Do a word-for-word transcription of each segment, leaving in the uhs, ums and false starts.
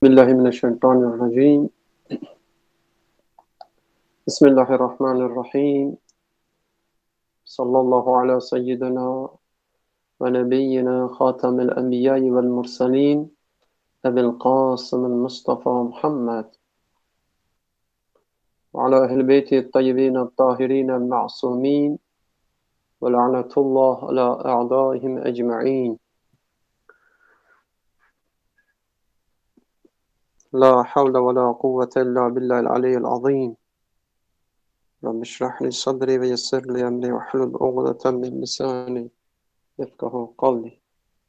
Bismillahirrahmanirrahim. Bismillahirrahmanirrahim. Sallallahu ala seyyidina ve nebiyyina khatamil enbiyai vel mursalin Ebil Kasım'il Mustafa Muhammed ve ala ehl beyti tayyibin tahirin ma'sumin ve la'netullah ala a'daihim ecma'in. La havle ve la kuvvete illa billahil aliyyil azim. Rabbi şrah li sadri ve yessir li emri ve hlul uqdeten min lisani yefkahu kavli.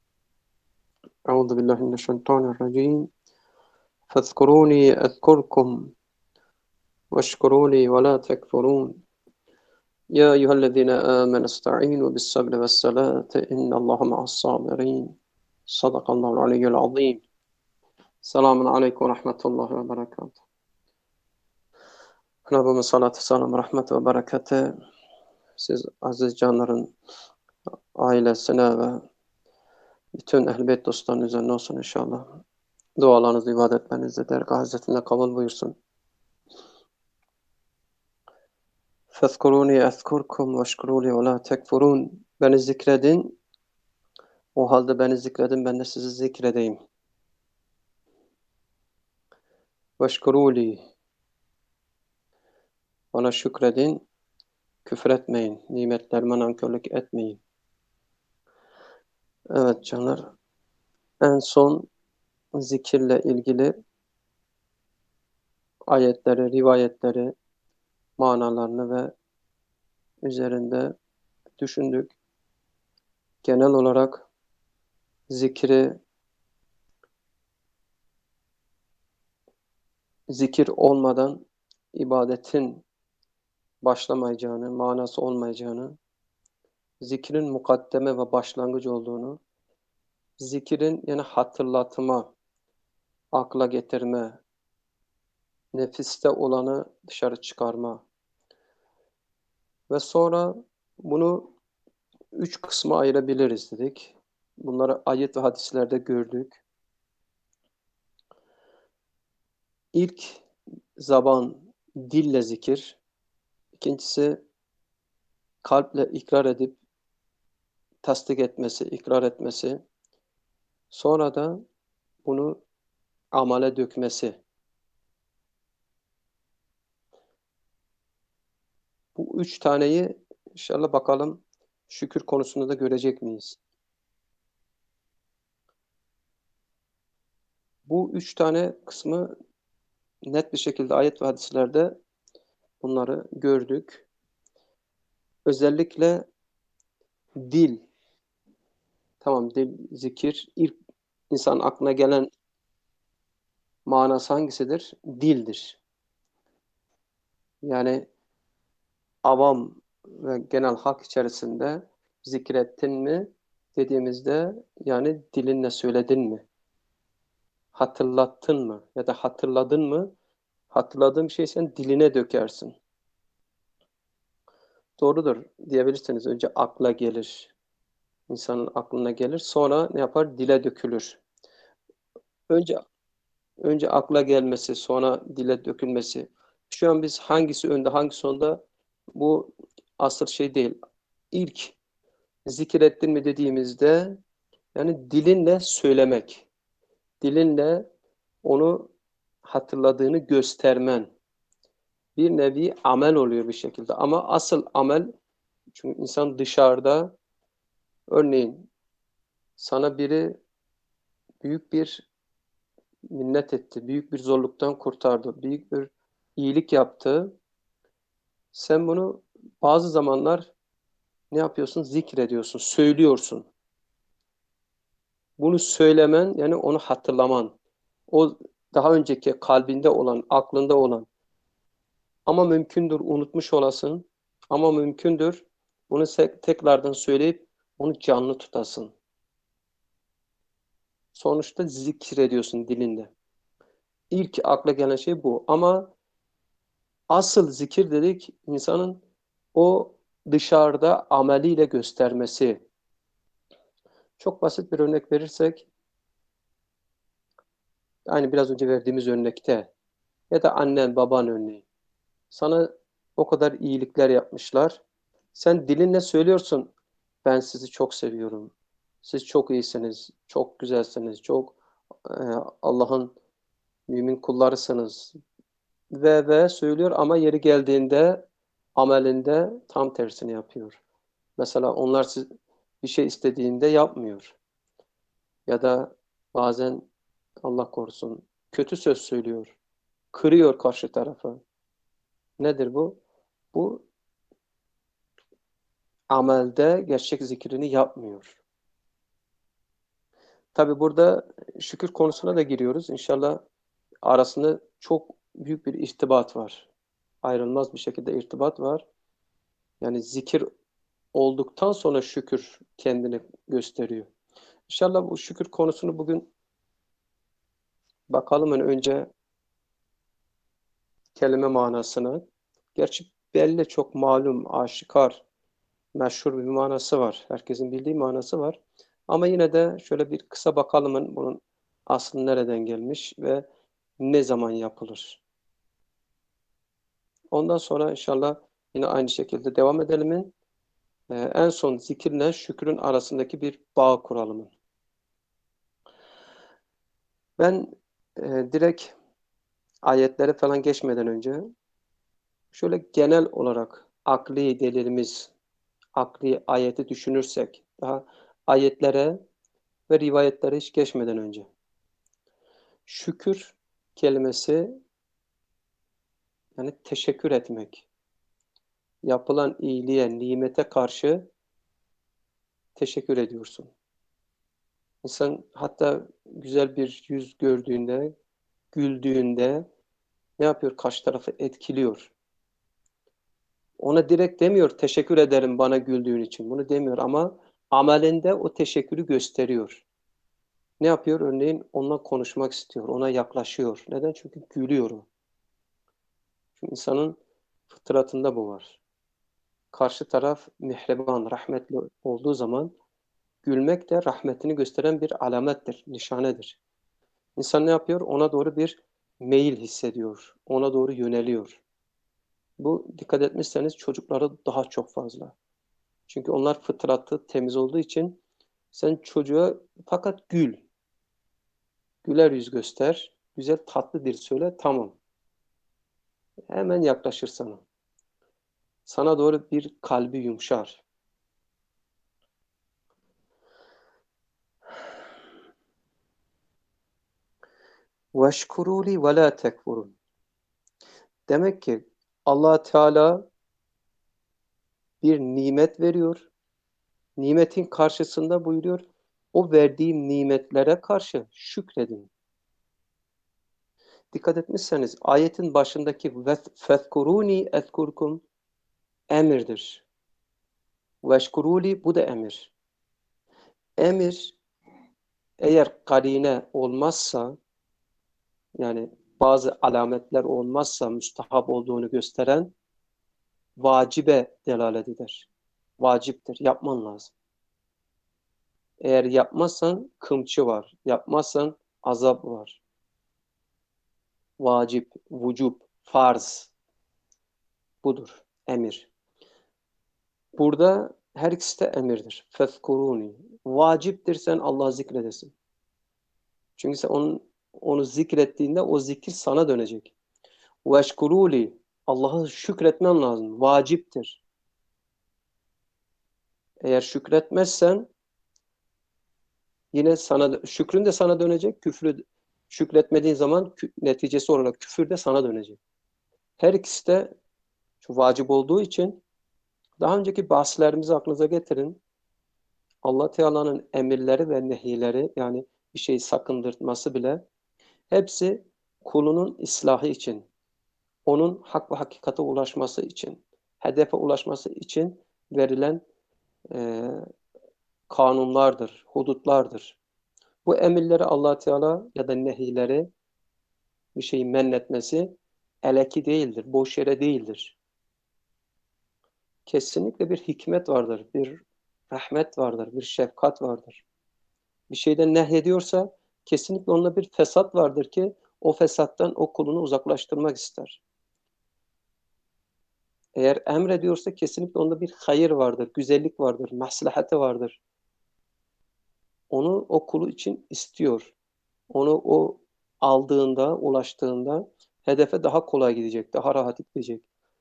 Euzu billahi mineşşeytanirracim. Fezkuruni ezkurkum veşkuruni ve la tekfurun. Ya eyyühellezine amenu esta'inu bis sabri ves salati innallaha ma'as sabirin. Sadakallahul aliyyul azim. Selamun aleyküm ve rahmetullahi ve berekatuhu. Rabbime salatü selam, rahmet ve bereketi siz aziz canların ailesine ve bütün ehl-i beyt dostlarının üzerine olsun inşallah. Dualarınızı, ibadetlerinizi dergâh Hazretine kabul buyursun. فَذْكُرُونِي اَذْكُرْكُمْ وَاشْكُرُوا وَلَا تَكْفُرُونَ. Beni zikredin, o halde beni zikredin, ben de sizi zikredeyim. وَاشْكُرُوا Bana şükredin, küfür etmeyin, nimetlerime nankörlük etmeyin. Evet canlar, en son zikirle ilgili ayetleri, rivayetleri, manalarını ve üzerinde düşündük. Genel olarak zikri, zikir olmadan ibadetin başlamayacağını, manası olmayacağını, zikrin mukaddeme ve başlangıç olduğunu, zikrin yani hatırlatma, akla getirme, nefiste olanı dışarı çıkarma ve sonra bunu üç kısma ayırabiliriz dedik. Bunları ayet ve hadislerde gördük. İlk zaban, dille zikir. İkincisi kalple ikrar edip tasdik etmesi, ikrar etmesi. Sonra da bunu amale dökmesi. Bu üç taneyi inşallah bakalım şükür konusunda da görecek miyiz? Bu üç tane kısmı net bir şekilde ayet ve hadislerde bunları gördük. Özellikle dil, tamam dil, zikir, ilk insan aklına gelen manası hangisidir? Dildir. Yani avam ve genel halk içerisinde zikrettin mi dediğimizde yani dilinle söyledin mi? Hatırlattın mı? Ya da hatırladın mı? Hatırladığın bir şey sen diline dökersin. Doğrudur diyebilirsiniz. Önce akla gelir. İnsanın aklına gelir. Sonra ne yapar? Dile dökülür. Önce önce akla gelmesi, sonra dile dökülmesi. Şu an biz hangisi önde, hangisi sonda bu asıl şey değil. İlk zikrettin mi dediğimizde yani dilinle söylemek. Dilinle onu hatırladığını göstermen. Bir nevi amel oluyor bir şekilde. Ama asıl amel, çünkü insan dışarıda, örneğin sana biri büyük bir minnet etti, büyük bir zorluktan kurtardı, büyük bir iyilik yaptı. Sen bunu bazı zamanlar ne yapıyorsun? Zikrediyorsun, söylüyorsun. Bunu söylemen yani onu hatırlaman. O daha önceki kalbinde olan, aklında olan ama mümkündür unutmuş olasın ama mümkündür bunu tekrardan söyleyip onu canlı tutasın. Sonuçta zikrediyorsun dilinde. İlk akla gelen şey bu. Ama asıl zikir dedik insanın o dışarıda ameliyle göstermesi. Çok basit bir örnek verirsek Aynı biraz önce verdiğimiz örnekte ya da annen, baban örneği. Sana o kadar iyilikler yapmışlar. Sen dilinle söylüyorsun. Ben sizi çok seviyorum. Siz çok iyisiniz, çok güzelsiniz, çok e, Allah'ın mümin kullarısınız ve ve söylüyor ama yeri geldiğinde amelinde tam tersini yapıyor. Mesela onlar siz bir şey istediğinde yapmıyor. Ya da bazen Allah korusun kötü söz söylüyor. Kırıyor karşı tarafı. Nedir bu? Bu amelde gerçek zikrini yapmıyor. Tabi burada şükür konusuna da giriyoruz. İnşallah arasında çok büyük bir irtibat var. Ayrılmaz bir şekilde irtibat var. Yani zikir olduktan sonra şükür kendini gösteriyor. İnşallah bu şükür konusunu bugün bakalım hani önce kelime manasını. Gerçi belli, çok malum, aşikar, meşhur bir manası var. Herkesin bildiği manası var. Ama yine de şöyle bir kısa bakalım hani bunun aslı nereden gelmiş ve ne zaman yapılır. Ondan sonra inşallah yine aynı şekilde devam edelim. Ee, en son zikirle şükrün arasındaki bir bağ kuralım. Ben e, direkt ayetlere falan geçmeden önce şöyle genel olarak akli delilimiz, akli ayeti düşünürsek, daha ayetlere ve rivayetlere hiç geçmeden önce. Şükür kelimesi yani teşekkür etmek. Yapılan iyiliğe, nimete karşı teşekkür ediyorsun. İnsan hatta güzel bir yüz gördüğünde, güldüğünde ne yapıyor? Karşı tarafı etkiliyor. Ona direkt demiyor teşekkür ederim bana güldüğün için. Bunu demiyor ama amelinde o teşekkürü gösteriyor. Ne yapıyor? Örneğin onunla konuşmak istiyor, ona yaklaşıyor. Neden? Çünkü gülüyor o. Çünkü insanın fıtratında bu var. Karşı taraf mihreban, rahmetli olduğu zaman gülmek de rahmetini gösteren bir alamettir, nişanedir. İnsan ne yapıyor? Ona doğru bir meyil hissediyor. Ona doğru yöneliyor. Bu dikkat etmişseniz çocuklarda daha çok fazla. Çünkü onlar fıtratı temiz olduğu için sen çocuğa fakat gül. Güler yüz göster. Güzel tatlı dil söyle. Tamam. Hemen yaklaşır sana. Sana doğru bir kalbi yumuşar. Veşkuruli ve la tekfurun. Demek ki Allah Teala bir nimet veriyor. Nimetin karşısında buyuruyor. O verdiğim nimetlere karşı şükredin. Dikkat etmişseniz ayetin başındaki fezkuruni ezkurkum emirdir. Veşkuruli bu da emir. Emir eğer karine olmazsa yani bazı alametler olmazsa müstahap olduğunu gösteren vacibe delalet eder. Vaciptir. Yapman lazım. Eğer yapmazsan kımçı var. Yapmazsan azap var. Vacip, vücub, farz budur. Emir. Burada her ikisi de emirdir. Fezkuruni. Vaciptir sen Allah'ı zikredesin. Çünkü sen onun, onu zikrettiğinde o zikir sana dönecek. Veşkuruli. Allah'a şükretmen lazım. Vaciptir. Eğer şükretmezsen yine sana şükrün de sana dönecek. Küfrü şükretmediğin zaman neticesi olarak küfür de sana dönecek. Her ikisi de şu vacip olduğu için daha önceki bahslerimizi aklınıza getirin. Allah Teala'nın emirleri ve nehileri yani bir şeyi sakındırtması bile hepsi kulunun ıslahı için, onun hak ve hakikate ulaşması için, hedefe ulaşması için verilen e, kanunlardır, hudutlardır. Bu emirleri Allah Teala ya da nehileri bir şeyi men etmesi eleki değildir, boş yere değildir. Kesinlikle bir hikmet vardır, bir rahmet vardır, bir şefkat vardır. Bir şeyden nehyediyorsa kesinlikle onda bir fesat vardır ki o fesattan o kulunu uzaklaştırmak ister. Eğer emrediyorsa kesinlikle onda bir hayır vardır, güzellik vardır, maslahatı vardır. Onu o kulu için istiyor. Onu o aldığında, ulaştığında hedefe daha kolay gidecek, daha rahat gidecek.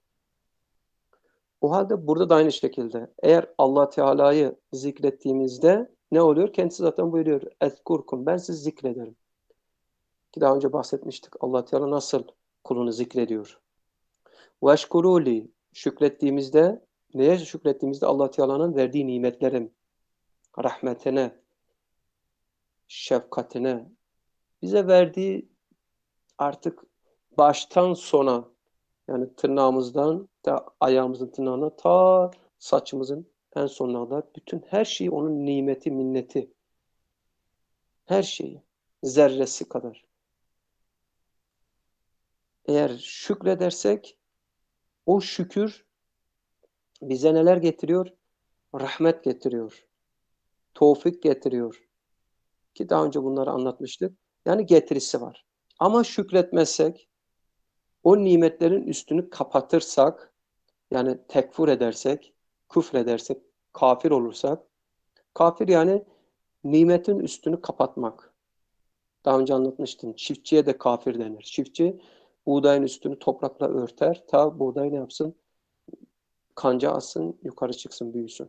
O halde burada da aynı şekilde eğer Allah Teala'yı zikrettiğimizde ne oluyor? Kendisi zaten buyuruyor. Ezkurkum, ben sizi zikrederim. Ki daha önce bahsetmiştik. Allah Teala nasıl kulunu zikrediyor. Veşkuruli, şükrettiğimizde neye şükrettiğimizde Allah Teala'nın verdiği nimetlerin rahmetine, şefkatine, bize verdiği artık baştan sona yani tırnağımızdan da ayağımızın tırnağına ta saçımızın en sonuna kadar bütün her şeyi onun nimeti, minneti. Her şeyi. Zerresi kadar. Eğer şükredersek o şükür bize neler getiriyor? Rahmet getiriyor. Tevfik getiriyor. Ki daha önce bunları anlatmıştık. Yani getirisi var. Ama şükretmezsek, o nimetlerin üstünü kapatırsak, yani tekfur edersek, küfredersek, kafir olursak, kafir yani nimetin üstünü kapatmak. Daha önce anlatmıştım. Çiftçiye de kafir denir. Çiftçi buğdayın üstünü toprakla örter. Ta buğday ne yapsın? Kanca atsın, yukarı çıksın, büyüsün.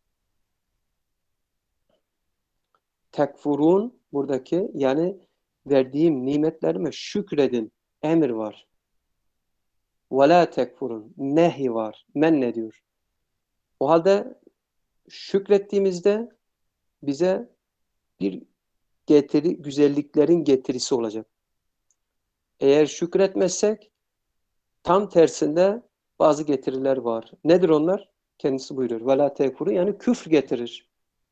Tekfurun buradaki yani verdiğim nimetlerime şükredin. Emir var. Ve la tekfurun. Nehi var. Men ne diyor? O halde şükrettiğimizde bize bir getiri, güzelliklerin getirisi olacak. Eğer şükretmezsek tam tersinde bazı getiriler var. Nedir onlar? Kendisi buyuruyor. Vela tekfuru yani küfür getirir.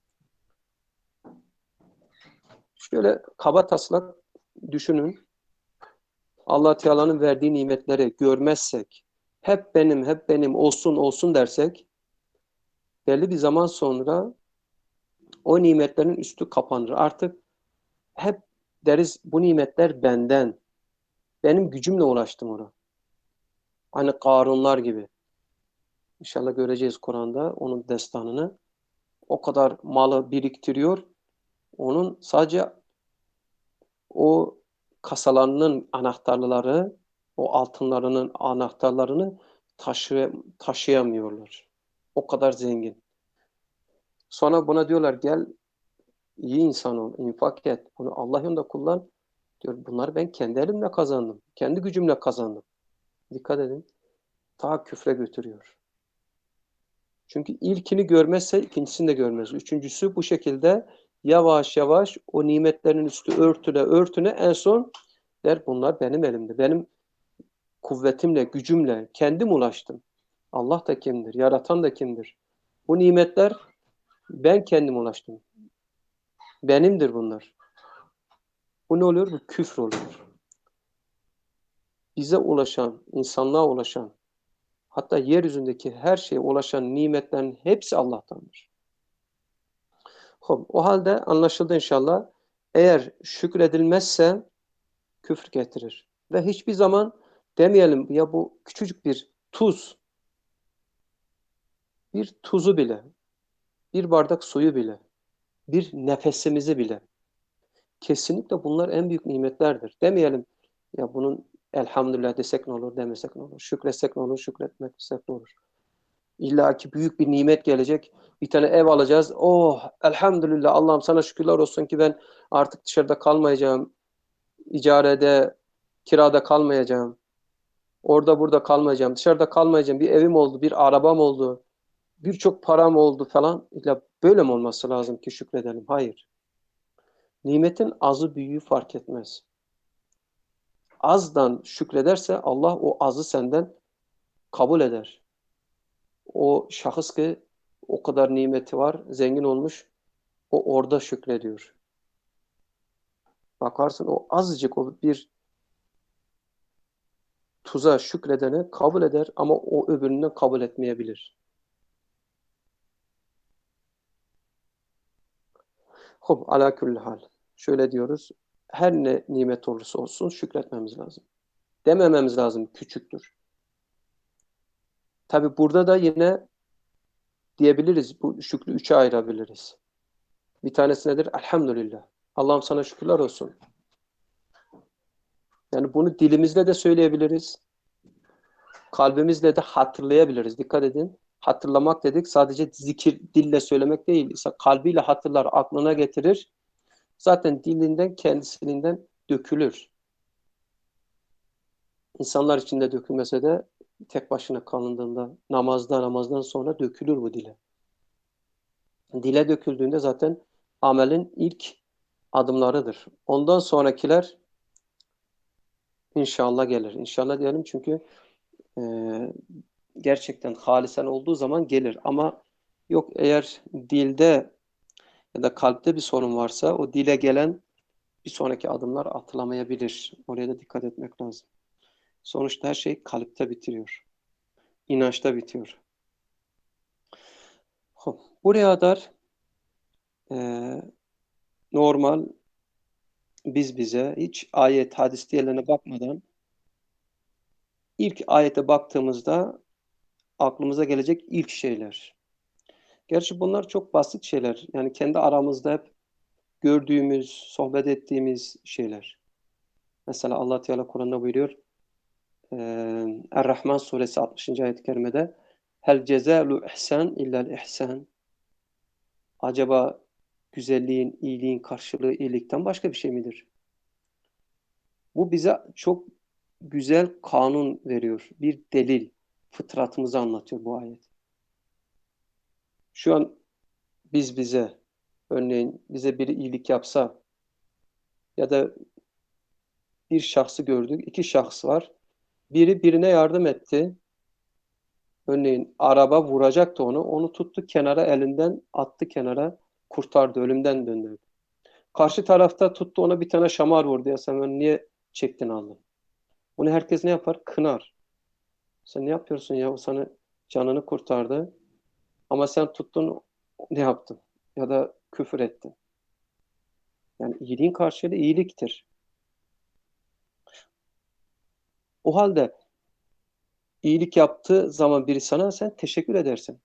Şöyle kaba taslak düşünün. Allah Teala'nın verdiği nimetleri görmezsek, hep benim, hep benim olsun olsun dersek, belli bir zaman sonra o nimetlerin üstü kapanır. Artık hep deriz bu nimetler benden. Benim gücümle ulaştım ona. Hani Karunlar gibi. İnşallah göreceğiz Kur'an'da onun destanını. O kadar malı biriktiriyor. Onun sadece o kasalarının anahtarları, o altınlarının anahtarlarını taşı, taşıyamıyorlar. O kadar zengin. Sonra buna diyorlar gel iyi insan ol, infak et. Bunu Allah yolunda kullan. Diyor bunları ben kendi elimle kazandım. Kendi gücümle kazandım. Dikkat edin. Ta küfre götürüyor. Çünkü ilkini görmezse ikincisini de görmez. Üçüncüsü bu şekilde yavaş yavaş o nimetlerin üstü örtüne örtüne en son der bunlar benim elimde. Benim kuvvetimle, gücümle kendim ulaştım. Allah da kimdir? Yaratan da kimdir? Bu nimetler ben kendim ulaştım. Benimdir bunlar. Bu ne oluyor? Bu küfür oluyor. Bize ulaşan, insanlığa ulaşan, hatta yeryüzündeki her şeye ulaşan nimetlerin hepsi Allah'tandır. Hop, o halde anlaşıldı inşallah. Eğer şükredilmezse küfür getirir. Ve hiçbir zaman demeyelim ya bu küçücük bir tuz, bir tuzu bile, bir bardak suyu bile, bir nefesimizi bile. Kesinlikle bunlar en büyük nimetlerdir. Demeyelim ya bunun elhamdülillah desek ne olur, demesek ne olur, şükretsek ne olur, şükretmesek ne olur. İlla ki büyük bir nimet gelecek. Bir tane ev alacağız. Oh elhamdülillah Allah'ım sana şükürler olsun ki ben artık dışarıda kalmayacağım. İcarede, kirada kalmayacağım. Orada burada kalmayacağım. Dışarıda kalmayacağım. Bir evim oldu, bir arabam oldu. Birçok param oldu falan. İlla böyle mi olması lazım ki şükredelim? Hayır. Nimetin azı büyüğü fark etmez. Azdan şükrederse Allah o azı senden kabul eder. O şahıs ki o kadar nimeti var, zengin olmuş, o orada şükrediyor. Bakarsın o azıcık o bir tuza şükredeni kabul eder ama o öbüründen kabul etmeyebilir. Hop ala kulli hal. Şöyle diyoruz. her ne nimet olursa olsun şükretmemiz lazım. Demememiz lazım küçüktür. Tabi burada da yine diyebiliriz, bu şükrü üçe ayırabiliriz. Bir tanesi nedir? Elhamdülillah. Allah'ım sana şükürler olsun. Yani bunu dilimizle de söyleyebiliriz. Kalbimizle de hatırlayabiliriz. Dikkat edin. Hatırlamak dedik sadece zikir, dille söylemek değil. Kalbiyle hatırlar, aklına getirir. Zaten dilinden, kendisinden dökülür. İnsanlar içinde dökülmese de tek başına kalındığında, namazda, namazdan sonra dökülür bu dile. Dile döküldüğünde zaten amelin ilk adımlarıdır. Ondan sonrakiler inşallah gelir. İnşallah diyelim çünkü e, gerçekten halisen olduğu zaman gelir. Ama yok, eğer dilde ya da kalpte bir sorun varsa o dile gelen bir sonraki adımlar atılamayabilir. Oraya da dikkat etmek lazım. Sonuçta her şey kalpte bitiriyor. İnançta bitiyor. Hop, buraya kadar e, normal biz bize hiç ayet, hadis diğerlerine bakmadan ilk ayete baktığımızda aklımıza gelecek ilk şeyler. Gerçi bunlar çok basit şeyler. Yani kendi aramızda hep gördüğümüz, sohbet ettiğimiz şeyler. Mesela Allah Teala Kur'an'da buyuruyor. E, Er-Rahman suresi altmışıncı ayet-i kerimede Hel cezalu ihsan illel ihsan. Acaba güzelliğin, iyiliğin karşılığı iyilikten başka bir şey midir? Bu bize çok güzel kanun veriyor. Bir delil. Fıtratımızı anlatıyor bu ayet. Şu an biz bize, örneğin bize biri iyilik yapsa ya da bir şahsı gördük, iki şahs var. Biri birine yardım etti. Örneğin araba vuracaktı onu. Onu tuttu kenara, elinden attı kenara, kurtardı, ölümden döndürdü. Karşı tarafta tuttu ona bir tane şamar vurdu. Ya sen onu niye çektin aldın? Bunu herkes ne yapar? Kınar. Sen ne yapıyorsun ya? O sana canını kurtardı. Ama sen tuttun ne yaptın? Ya da küfür ettin. Yani iyiliğin karşılığı iyiliktir. O halde iyilik yaptığı zaman biri sana sen teşekkür edersin.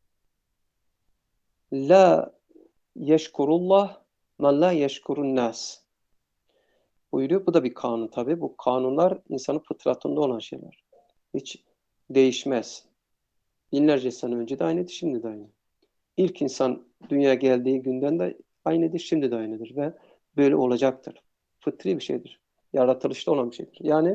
La yeşkurullah men la yeşkurun nas buyuruyor. Bu da bir kanun tabii. Bu kanunlar insanın fıtratında olan şeyler. Hiç değişmez. Binlerce sene önce de aynıydı, şimdi de aynı. İlk insan dünyaya geldiği günden de aynıdır, şimdi de aynıdır ve böyle olacaktır. Fıtri bir şeydir. Yaratılışta olan bir şeydir. Yani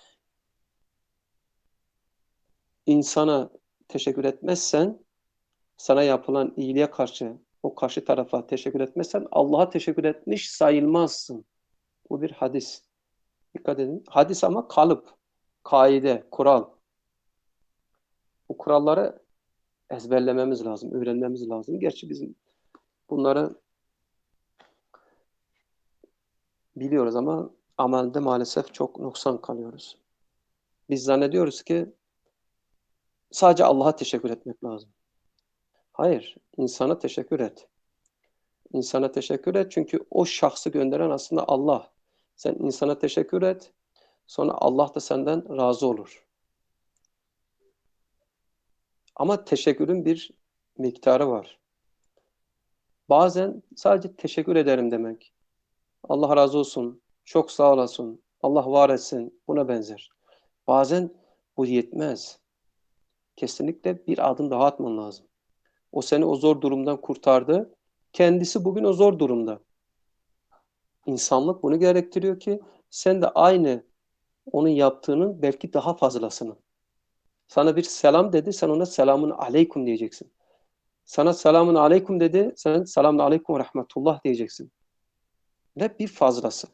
insana teşekkür etmezsen, sana yapılan iyiliğe karşı o karşı tarafa teşekkür etmezsen Allah'a teşekkür etmiş sayılmazsın. Bu bir hadis. Dikkat edin. Hadis ama kalıp, kaide, kural. Bu kuralları ezberlememiz lazım, öğrenmemiz lazım. Gerçi bizim bunları biliyoruz ama amelde maalesef çok noksan kalıyoruz. Biz zannediyoruz ki sadece Allah'a teşekkür etmek lazım. Hayır, insana teşekkür et. İnsana teşekkür et çünkü o şahsı gönderen aslında Allah. Sen insana teşekkür et, sonra Allah da senden razı olur. Ama teşekkürün bir miktarı var. Bazen sadece teşekkür ederim demek. Allah razı olsun, çok sağ olasın, Allah var etsin, buna benzer. Bazen bu yetmez. Kesinlikle bir adım daha atman lazım. O seni o zor durumdan kurtardı. Kendisi bugün o zor durumda. İnsanlık bunu gerektiriyor ki sen de aynı onun yaptığının belki daha fazlasını. Sana bir selam dedi, sen ona selamun aleyküm diyeceksin. Sana selamun aleyküm dedi, sen selamun aleyküm ve rahmetullah diyeceksin. Ve bir fazlası.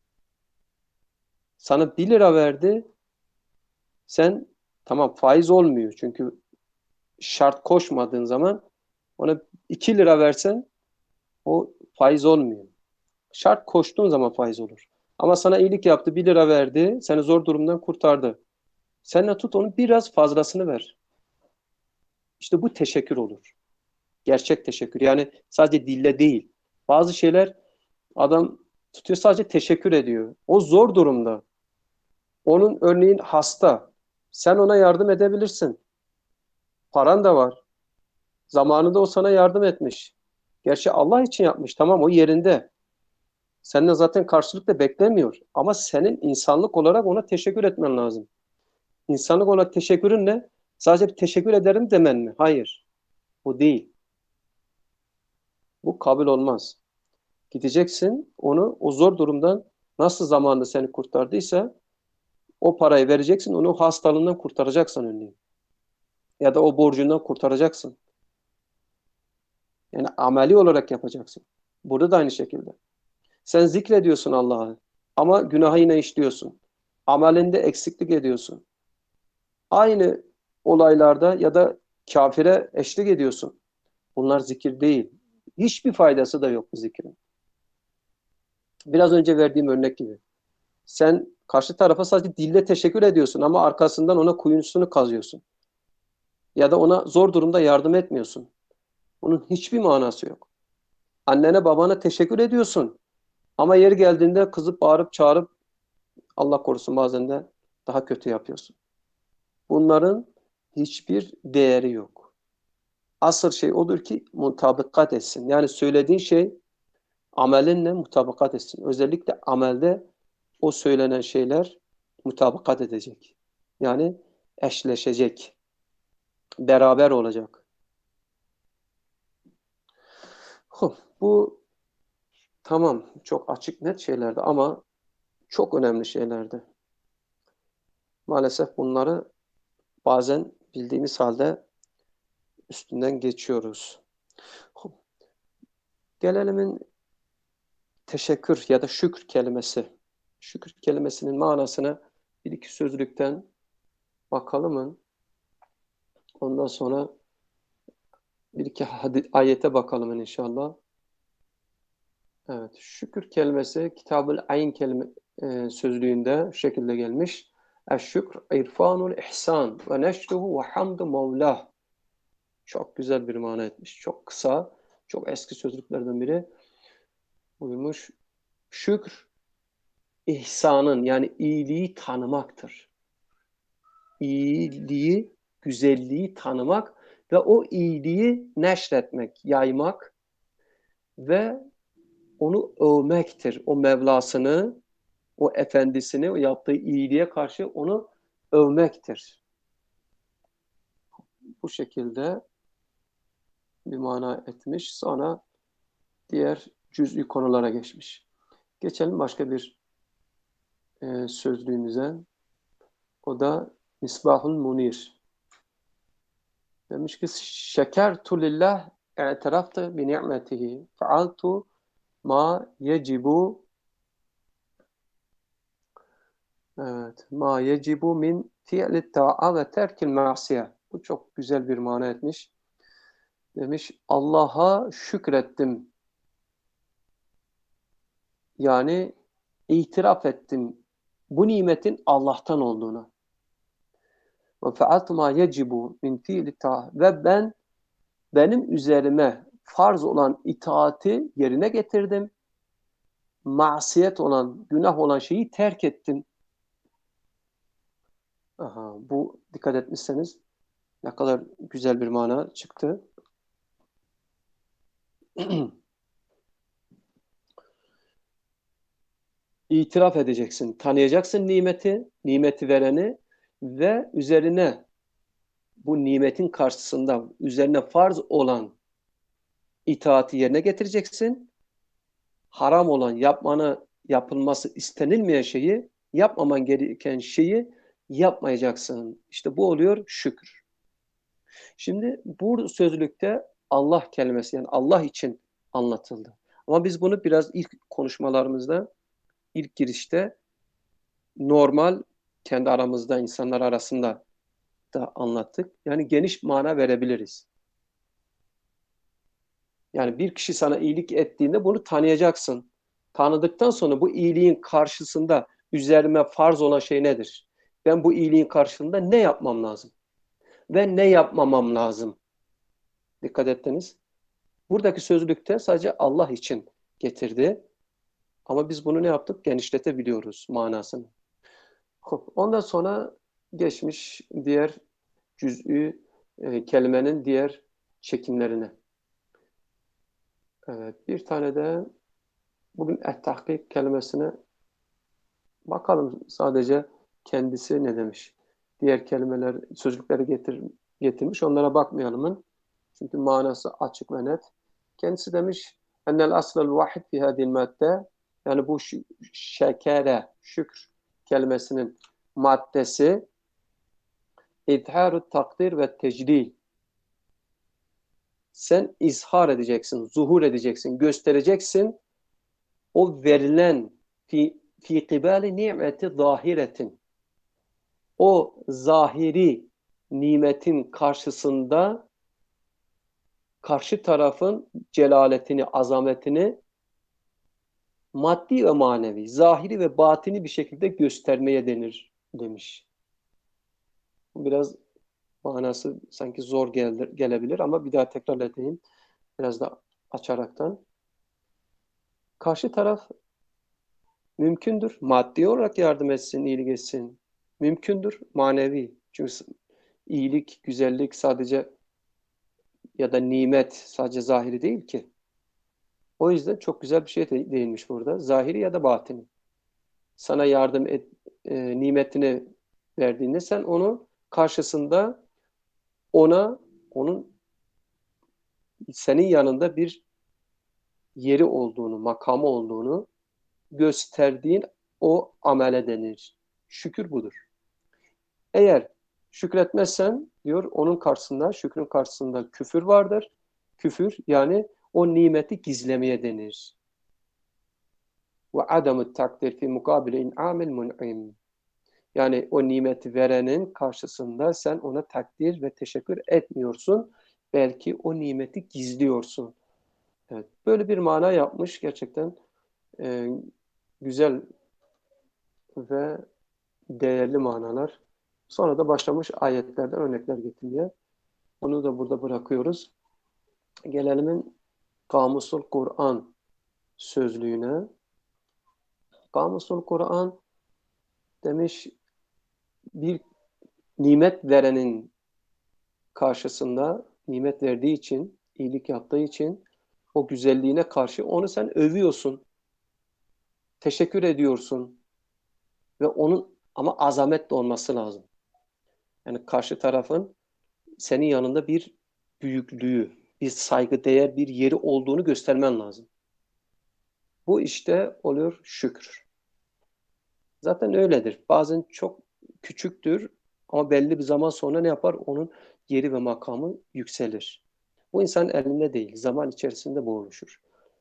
Sana bir lira verdi, sen tamam faiz olmuyor. Çünkü şart koşmadığın zaman ona iki lira versen o faiz olmuyor. Şart koştuğun zaman faiz olur. Ama sana iyilik yaptı, bir lira verdi, seni zor durumdan kurtardı. Sen de tut onun biraz fazlasını ver. İşte bu teşekkür olur. Gerçek teşekkür. Yani sadece dille değil. Bazı şeyler adam tutuyor, sadece teşekkür ediyor. O zor durumda. Onun örneğin hasta. Sen ona yardım edebilirsin. Paran da var. Zamanında o sana yardım etmiş. Gerçi Allah için yapmış. Tamam, o yerinde. Senden zaten karşılık da beklemiyor. Ama senin insanlık olarak ona teşekkür etmen lazım. İnsanlık olarak teşekkürün ne? Sadece bir teşekkür ederim demen mi? Hayır. Bu değil. Bu kabul olmaz. Gideceksin, onu o zor durumdan nasıl zamanında seni kurtardıysa o parayı vereceksin, onu hastalığından kurtaracaksın örneğin. Ya da o borcundan kurtaracaksın. Yani ameli olarak yapacaksın. Burada da aynı şekilde. Sen zikrediyorsun Allah'ı ama günahı yine işliyorsun. Amelinde eksiklik ediyorsun. Aynı olaylarda ya da kafire eşlik ediyorsun. Bunlar zikir değil. Hiçbir faydası da yok bu zikrin. Biraz önce verdiğim örnek gibi. Sen karşı tarafa sadece dille teşekkür ediyorsun ama arkasından ona kuyusunu kazıyorsun. Ya da ona zor durumda yardım etmiyorsun. Bunun hiçbir manası yok. Annene babana teşekkür ediyorsun. Ama yeri geldiğinde kızıp bağırıp çağırıp Allah korusun bazen de daha kötü yapıyorsun. Bunların hiçbir değeri yok. Asıl şey odur ki mutabakat etsin. Yani söylediğin şey amelinle mutabakat etsin. Özellikle amelde o söylenen şeyler mutabakat edecek. Yani eşleşecek. Beraber olacak. Huh, bu tamam, çok açık net şeylerdi ama çok önemli şeylerdi. Maalesef bunları bazen bildiğimiz halde üstünden geçiyoruz. Huh, gelelim teşekkür ya da şükür kelimesi. Şükür kelimesinin manasına bir iki sözlükten bakalım. Ondan sonra bir iki ayete bakalım inşallah. Evet, şükür kelimesi Kitab-ül Ayn kelime e, sözlüğünde şu şekilde gelmiş. Eşşükr irfanul ihsan ve neşruhu ve hamdu mevlah. Çok güzel bir mana etmiş. Çok kısa, çok eski sözlüklerden biri buymuş. Şükür ihsanın yani iyiliği tanımaktır. İyiliği, güzelliği tanımak ve o iyiliği neşretmek, yaymak ve onu övmektir. O Mevlasını, o efendisini, o yaptığı iyiliğe karşı onu övmektir. Bu şekilde bir mana etmiş. Sonra diğer cüz'i konulara geçmiş. Geçelim başka bir e, sözlüğümüze. O da Misbahul Munir. Demiş ki şekertu lillah i'tiraftu bi ni'metihi fa'altu ma yecibu evet ma yecibu min fi'li ta'a ve terkil ma'siye. Bu çok güzel bir mana etmiş. Demiş Allah'a şükrettim. Yani itiraf ettim bu nimetin Allah'tan olduğuna. Ve fealtu ma yecibu min fi'li ta'a ve ben benim üzerime farz olan itaati yerine getirdim. Masiyet olan, günah olan şeyi terk ettim. Aha, bu dikkat etmişseniz ne kadar güzel bir mana çıktı. İtiraf edeceksin, tanıyacaksın nimeti, nimeti vereni ve üzerine bu nimetin karşısında üzerine farz olan itaati yerine getireceksin. Haram olan, yapmanı yapılması istenilmeyen şeyi, yapmaman gereken şeyi yapmayacaksın. İşte bu oluyor şükür. Şimdi bu sözlükte Allah kelimesi yani Allah için anlatıldı. Ama biz bunu biraz ilk konuşmalarımızda, ilk girişte normal kendi aramızda insanlar arasında da anlattık. Yani geniş mana verebiliriz. Yani bir kişi sana iyilik ettiğinde bunu tanıyacaksın. Tanıdıktan sonra bu iyiliğin karşısında üzerime farz olan şey nedir? Ben bu iyiliğin karşısında ne yapmam lazım? Ve ne yapmamam lazım? Dikkat ettiniz. Buradaki sözlükte sadece Allah için getirdi. Ama biz bunu ne yaptık? Genişletebiliyoruz manasını. Ondan sonra geçmiş diğer cüz'ü e, kelimenin diğer çekimlerine. Evet, bir tane de bugün et-tahkik kelimesine bakalım sadece kendisi ne demiş. Diğer kelimeler, sözcükleri getir, getirmiş. Onlara bakmayalım. Çünkü manası açık ve net. Kendisi demiş ennel aslel vahid fi hadil madde, yani bu şekere, şükür kelimesinin maddesi İzharu takdir ve tecdil. Sen izhar edeceksin, zuhur edeceksin, göstereceksin o verilen fi, fi kibali nimeti zahiretin. O zahiri nimetin karşısında karşı tarafın celaletini, azametini maddi ve manevi, zahiri ve batini bir şekilde göstermeye denir demiş. Biraz manası sanki zor gelir, gelebilir ama bir daha tekrar edeyim. Biraz da açaraktan. Karşı taraf mümkündür. Maddi olarak yardım etsin, iyilik etsin. Mümkündür. Manevi. Çünkü iyilik, güzellik sadece ya da nimet sadece zahiri değil ki. O yüzden çok güzel bir şey değinmiş burada. Zahiri ya da batini. Sana yardım et, e, nimetini verdiğinde sen onu karşısında ona, onun senin yanında bir yeri olduğunu, makamı olduğunu gösterdiğin o amele denir. Şükür budur. Eğer şükretmezsen diyor onun karşısında, şükrün karşısında küfür vardır. Küfür yani o nimeti gizlemeye denir. Ve adamut takdir fi mukabile in'amil mun'im. Yani o nimeti verenin karşısında sen ona takdir ve teşekkür etmiyorsun. Belki o nimeti gizliyorsun. Evet, böyle bir mana yapmış gerçekten e, güzel ve değerli manalar. Sonra da başlamış ayetlerden örnekler getirmeye. Onu da burada bırakıyoruz. Gelelim Kamusul Kur'an sözlüğüne. Kamusul Kur'an demiş bir nimet verenin karşısında nimet verdiği için, iyilik yaptığı için o güzelliğine karşı onu sen övüyorsun. Teşekkür ediyorsun. Ve onun ama azamet de olması lazım. Yani karşı tarafın senin yanında bir büyüklüğü, bir saygıdeğer bir yeri olduğunu göstermen lazım. Bu işte oluyor şükür. Zaten öyledir. Bazen çok küçüktür ama belli bir zaman sonra ne yapar? Onun yeri ve makamı yükselir. Bu insanın elinde değil. Zaman içerisinde bu oluşur.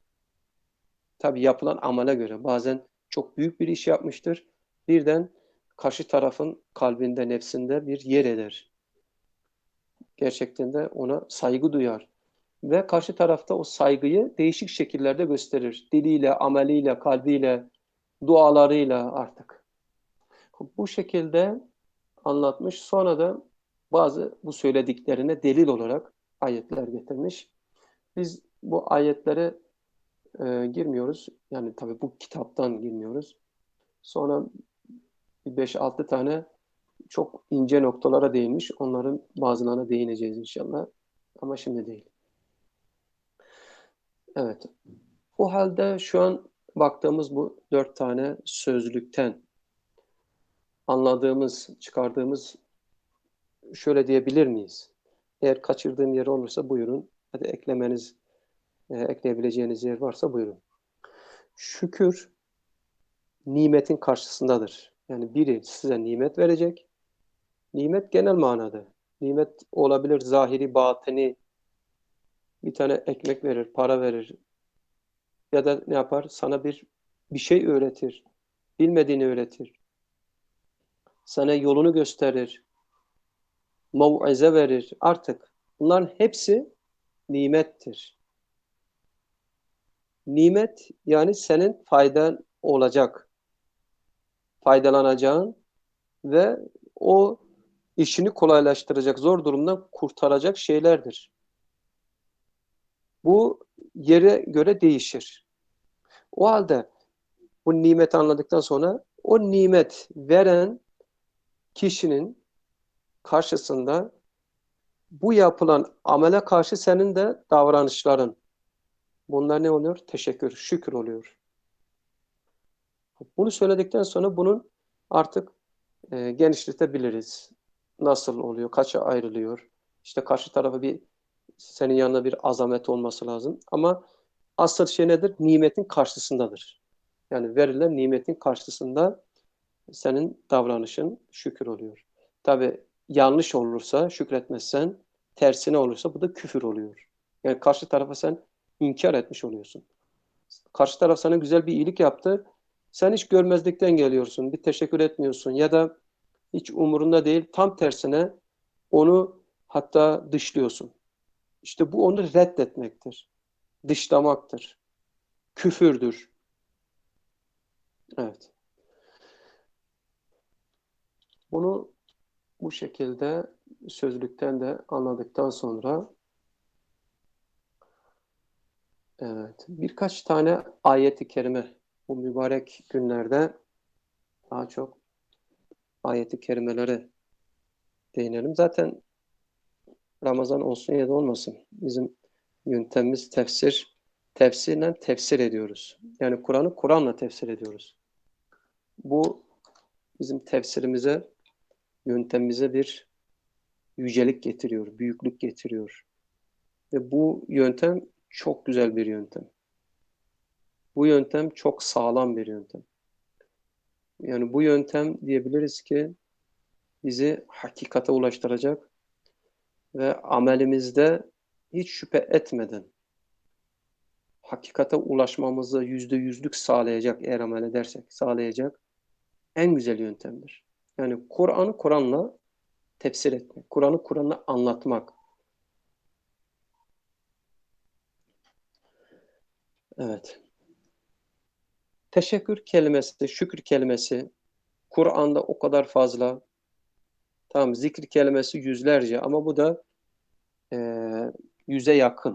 Tabii yapılan amele göre bazen çok büyük bir iş yapmıştır. Birden karşı tarafın kalbinde, nefsinde bir yer eder. Gerçekten de ona saygı duyar. Ve karşı tarafta o saygıyı değişik şekillerde gösterir. Diliyle, ameliyle, kalbiyle, dualarıyla artık. Bu şekilde anlatmış. Sonra da bazı bu söylediklerine delil olarak ayetler getirmiş. Biz bu ayetlere e, girmiyoruz. Yani tabii bu kitaptan girmiyoruz. Sonra beş altı tane çok ince noktalara değinmiş. Onların bazılarına değineceğiz inşallah. Ama şimdi değil. Evet. O halde şu an baktığımız bu dört tane sözlükten anladığımız, çıkardığımız şöyle diyebilir miyiz? Eğer kaçırdığım yer olursa buyurun. Hadi eklemeniz, e, ekleyebileceğiniz yer varsa buyurun. Şükür nimetin karşısındadır. Yani biri size nimet verecek. Nimet genel manada. Nimet olabilir zahiri, batini. Bir tane ekmek verir, para verir. Ya da ne yapar? Sana bir bir şey öğretir. Bilmediğini öğretir. Sana yolunu gösterir. Mau'ize verir. Artık bunların hepsi nimettir. Nimet yani senin faydan olacak. Faydalanacağın ve o işini kolaylaştıracak, zor durumdan kurtaracak şeylerdir. Bu yere göre değişir. O halde Bu nimeti anladıktan sonra o nimet veren kişinin karşısında bu yapılan amele karşı senin de davranışların. Bunlar ne oluyor? Teşekkür, şükür oluyor. Bunu söyledikten sonra bunun artık e, genişletebiliriz. Nasıl oluyor? Kaça ayrılıyor? İşte karşı tarafa bir senin yanında bir azamet olması lazım. Ama asıl şey nedir? Nimetin karşısındadır. Yani verilen nimetin karşısında senin davranışın şükür oluyor. Tabi yanlış olursa, şükretmezsen, tersine olursa bu da küfür oluyor. Yani karşı tarafa sen inkar etmiş oluyorsun. Karşı taraf sana güzel bir iyilik yaptı. Sen hiç görmezlikten geliyorsun. Bir teşekkür etmiyorsun ya da hiç umurunda değil. Tam tersine onu hatta dışlıyorsun. İşte bu onu reddetmektir. Dışlamaktır. Küfürdür. Evet. Bunu bu şekilde sözlükten de anladıktan sonra evet, birkaç tane ayet-i kerime bu mübarek günlerde daha çok ayet-i kerimelere değinelim. Zaten Ramazan olsun ya da olmasın. Bizim yöntemimiz tefsir. Tefsirle tefsir ediyoruz. Yani Kur'an'ı Kur'an'la tefsir ediyoruz. Bu bizim tefsirimize, yöntemimize bir yücelik getiriyor, büyüklük getiriyor. Ve bu yöntem çok güzel bir yöntem. Bu yöntem çok sağlam bir yöntem. Yani bu yöntem diyebiliriz ki bizi hakikate ulaştıracak ve amelimizde hiç şüphe etmeden hakikate ulaşmamızı yüzde yüzlük sağlayacak, eğer amel edersek sağlayacak en güzel yöntemdir. Yani Kur'an'ı Kur'an'la tefsir etmek, Kur'an'ı Kur'an'la anlatmak. Evet. Teşekkür kelimesi, şükür kelimesi Kur'an'da o kadar fazla. Tamam, zikir kelimesi yüzlerce ama bu da e, yüze yakın.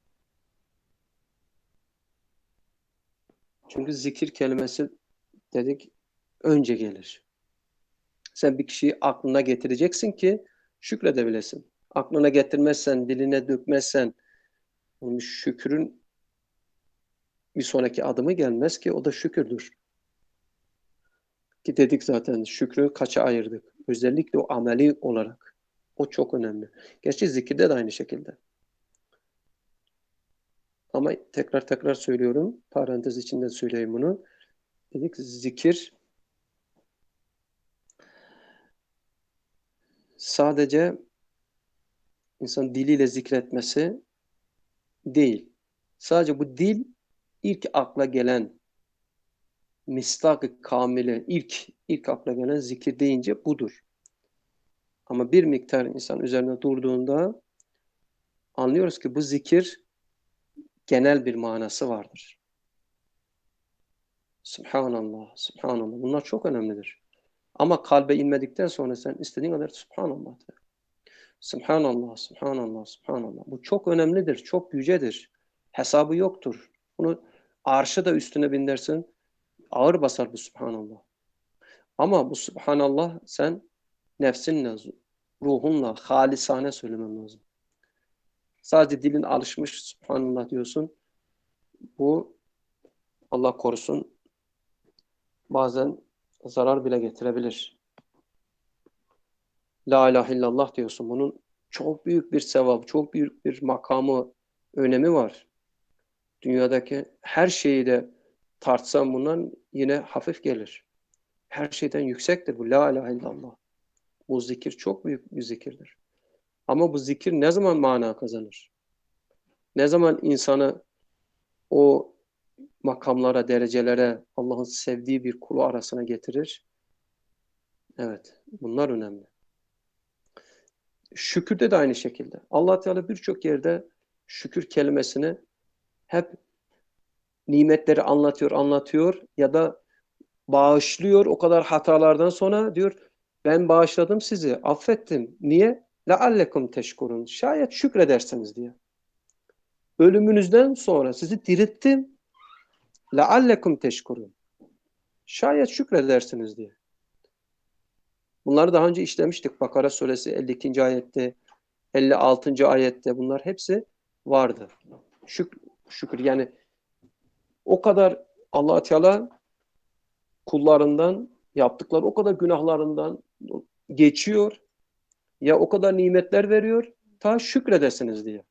Çünkü zikir kelimesi dedik önce gelir. Sen bir kişiyi aklına getireceksin ki şükredebilesin. Aklına getirmezsen, diline dökmezsen, onun şükrün bir sonraki adımı gelmez ki o da şükürdür. Ki dedik zaten şükrü kaça ayırdık? Özellikle o ameli olarak. O çok önemli. Gerçi zikirde de aynı şekilde. Ama tekrar tekrar söylüyorum. Parantez içinde söyleyeyim bunu. Dedik zikir sadece insan diliyle zikretmesi değil. Sadece bu dil ilk akla gelen mistak-ı kamile, ilk ilk akla gelen zikir deyince budur. Ama bir miktar insan üzerine durduğunda anlıyoruz ki bu zikir genel bir manası vardır. Subhanallah, Subhanallah. Bunlar çok önemlidir. Ama kalbe inmedikten sonra sen istediğin kadar Subhanallah de. Subhanallah, Subhanallah, Subhanallah. Bu çok önemlidir, çok yücedir. Hesabı yoktur. Bunu arşı da üstüne bindersin. Ağır basar bu Subhanallah. Ama bu Subhanallah sen nefsinle, ruhunla, halisane söylemen lazım. Sadece dilin alışmış Subhanallah diyorsun. Bu Allah korusun bazen zarar bile getirebilir. La ilahe illallah diyorsun. Bunun çok büyük bir sevap, çok büyük bir makamı, önemi var. Dünyadaki her şeyi de tartsan bundan yine hafif gelir. Her şeyden yüksektir bu la ilahe illallah. Bu zikir çok büyük bir zikirdir. Ama bu zikir ne zaman mana kazanır? Ne zaman insanı o makamlara, derecelere, Allah'ın sevdiği bir kulu arasına getirir? Evet, bunlar önemli. Şükürde de aynı şekilde. Allah Teala birçok yerde şükür kelimesini hep nimetleri anlatıyor, anlatıyor ya da bağışlıyor o kadar hatalardan sonra diyor ben bağışladım sizi, affettim. Niye? لَعَلَّكُمْ teşkurun. Şayet şükrederseniz diye. Ölümünüzden sonra sizi dirilttim. لَعَلَّكُمْ teşkurun. Şayet şükredersiniz diye. Bunları daha önce işlemiştik. Bakara suresi elli ikinci ayette, elli altıncı ayette bunlar hepsi vardı. Şükür, şükür yani o kadar Allah Teala kullarından yaptıkları o kadar günahlarından geçiyor ya o kadar nimetler veriyor ta şükredesiniz diye.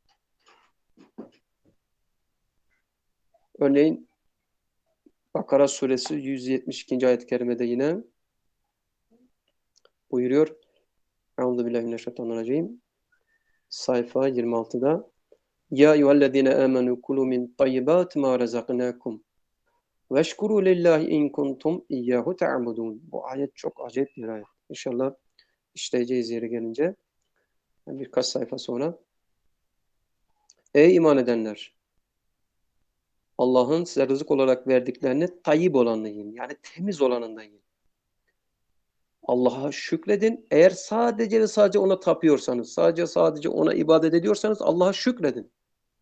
Örneğin Bakara suresi yüz yetmiş ikinci ayet-i kerimede yine buyuruyor. Euzubillahimineşşeytanirracim. Sayfa yirmi altıda Ya eyyühellezine amenu kulu min tayyibati ma razaknakum veşkuru lillahi in kuntum iyyahu ta'budun. Bu ayet çok acayip bir ayet. İnşallah işleyeceğiz yeri gelince. Birkaç sayfa sonra. Ey iman edenler! Allah'ın size rızık olarak verdiklerini tayyib olanını yiyin. Yani temiz olanından yiyin. Allah'a şükredin. Eğer sadece ve sadece ona tapıyorsanız, sadece sadece ona ibadet ediyorsanız Allah'a şükredin.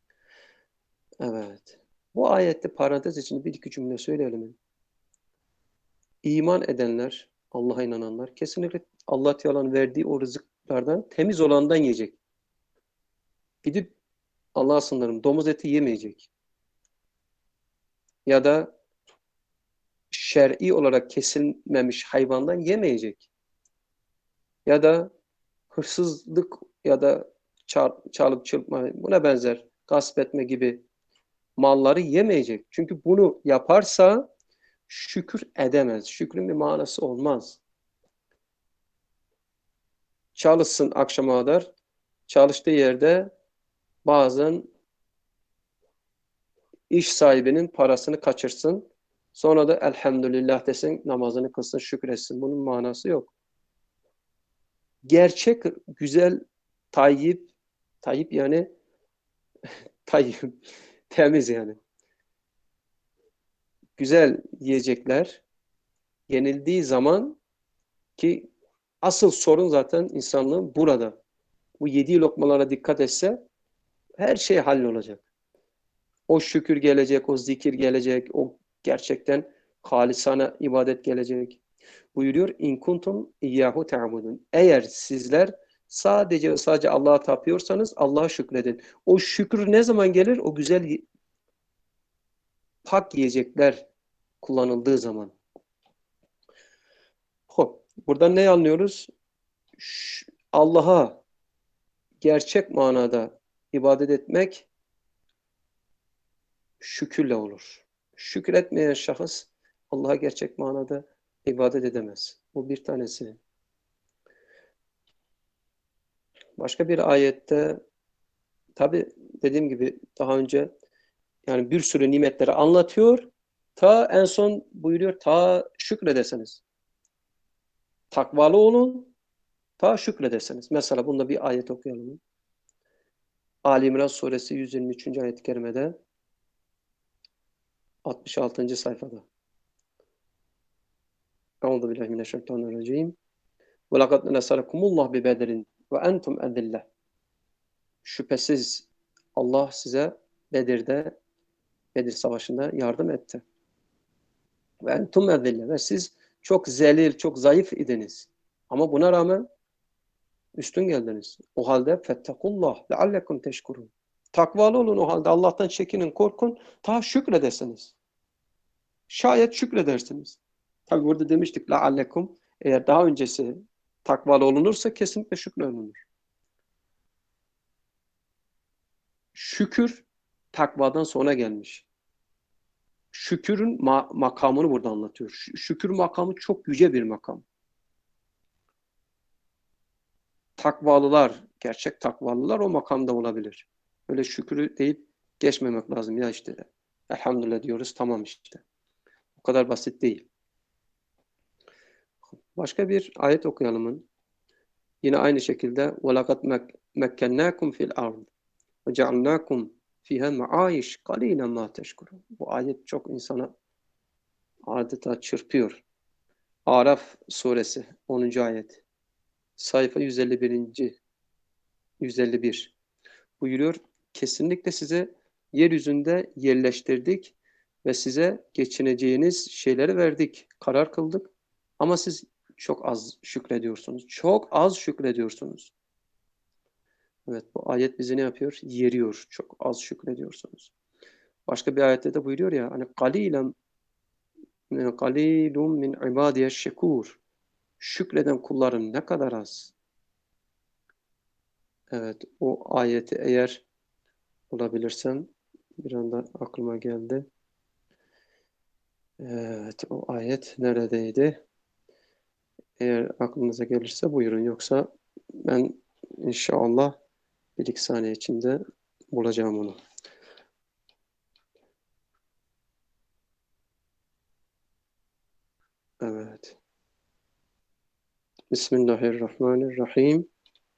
Evet. Bu ayette parantez içinde bir iki cümle söyleyelim. İman edenler, Allah'a inananlar kesinlikle Allah Teala'nın verdiği o rızıklardan temiz olandan yiyecek. Gidip Allah'a sınırım domuz eti yemeyecek. Ya da şer'i olarak kesilmemiş hayvandan yemeyecek. Ya da hırsızlık ya da çal, çalıp çırpma buna benzer gasp etme gibi malları yemeyecek. Çünkü bunu yaparsa şükür edemez. Şükrün bir manası olmaz. Çalışsın akşama kadar. Çalıştığı yerde bazen iş sahibinin parasını kaçırsın. Sonra da elhamdülillah desin, namazını kılsın, şükretsin. Bunun manası yok. Gerçek, güzel, tayyip, tayyip yani tayyip, temiz yani. Güzel yiyecekler yenildiği zaman ki asıl sorun zaten insanlığın burada. Bu yediği lokmalara dikkat etse her şey hallolacak. O şükür gelecek, o zikir gelecek, o gerçekten halisane ibadet gelecek. Buyuruyor, in kuntum iyyahu ta'budun. Eğer sizler sadece ve sadece Allah'a tapıyorsanız Allah'a şükredin. O şükür ne zaman gelir? O güzel pak yiyecekler kullanıldığı zaman. Hop, buradan ne anlıyoruz? Allah'a gerçek manada ibadet etmek şükürle olur. Şükür etmeyen şahıs Allah'a gerçek manada ibadet edemez. Bu bir tanesi. Başka bir ayette tabi dediğim gibi daha önce yani bir sürü nimetleri anlatıyor. Ta en son buyuruyor ta şükredesiniz. Takvalı olun ta şükredesiniz. Mesela bunda bir ayet okuyalım. Ali İmran suresi yüz yirmi üçüncü ayet-i kerimede altmış altıncı sayfada. Euzubillahimineşşeytanirracim. Ve lekad nesarakumullah bi Bedir'in ve entum ezillah. Şüphesiz Allah size Bedir'de, Bedir Savaşı'nda yardım etti. Ve entum ezillah. Ve siz çok zelil, çok zayıf idiniz. Ama buna rağmen üstün geldiniz. O halde fettekullah leallekum teşkurun. Takvalı olun o halde. Allah'tan çekinin, korkun. Ta şükredesiniz. Şayet şükredersiniz. Tabi burada demiştik leallekum. Eğer daha öncesi takvalı olunursa kesinlikle şükredilir. Şükür takvadan sonra gelmiş. Şükürün ma makamını burada anlatıyor. Şükür makamı çok yüce bir makam. Takvalılar, gerçek takvalılar o makamda olabilir. Öyle şükrü deyip geçmemek lazım. Ya işte elhamdülillah diyoruz tamam işte. O kadar basit değil. Başka bir ayet okuyalım. Yine aynı şekilde وَلَقَدْ مَكَّنَّاكُمْ فِي الْأَرْضِ وَجَعَلْنَاكُمْ فِيهَا مَعَايِشْ قَلِيلًا مَا تَشْكُرُونَ. Bu ayet çok insana adeta çırpıyor. Araf suresi onuncu ayet. Sayfa yüz elli birinci. yüz elli bir. Buyuruyor. Kesinlikle size yeryüzünde yerleştirdik ve size geçineceğiniz şeyleri verdik, karar kıldık. Ama siz çok az şükrediyorsunuz. Çok az şükrediyorsunuz. Evet, bu ayet bizi ne yapıyor? Yeriyor. Çok az şükrediyorsunuz. Başka bir ayette de buyuruyor ya, hani قَلِيلًا قَلِيلٌ مِنْ عِبَادِيَ الشَّكُورِ. Şükreden kullarım ne kadar az. Evet, o ayeti eğer bulabilirsem, bir anda aklıma geldi. Evet, o ayet neredeydi? Eğer aklınıza gelirse buyurun. Yoksa ben inşallah bir iki saniye içinde bulacağım onu. Evet. Bismillahirrahmanirrahim.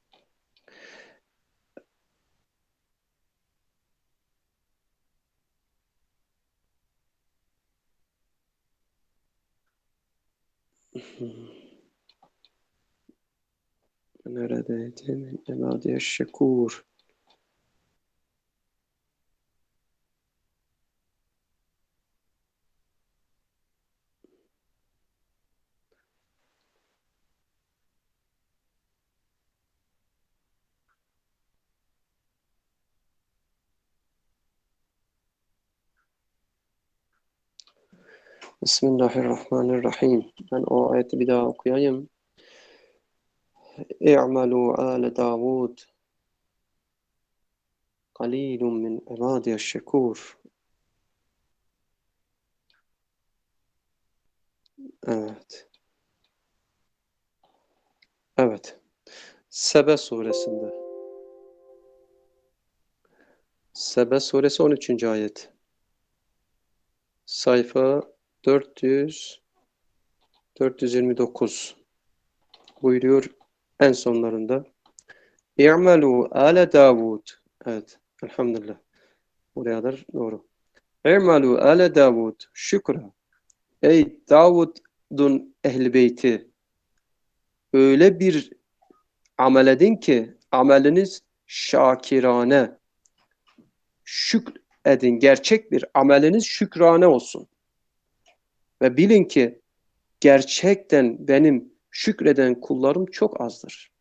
Neredeydi? Min ibadiye şekur. Bismillahirrahmanirrahim. Ben o ayeti bir daha okuyayım. İ'malu ale Davud qalilun min ibadiye şekur. Evet. Evet. Sebe suresinde. Sebe suresi on üçüncü ayet. Sayfa dört yüz dört yüz yirmi dokuz buyuruyor en sonlarında. İ'malu ale Davud. Evet. Elhamdülillah. Buraya kadar doğru. İ'malu ale Davud. Şükra. Ey Davud'un ehli beyti. Öyle bir amel edin ki ameliniz şakirane. Şükr edin. Gerçek bir ameliniz şükrane olsun. Ve bilin ki gerçekten benim şükreden kullarım çok azdır.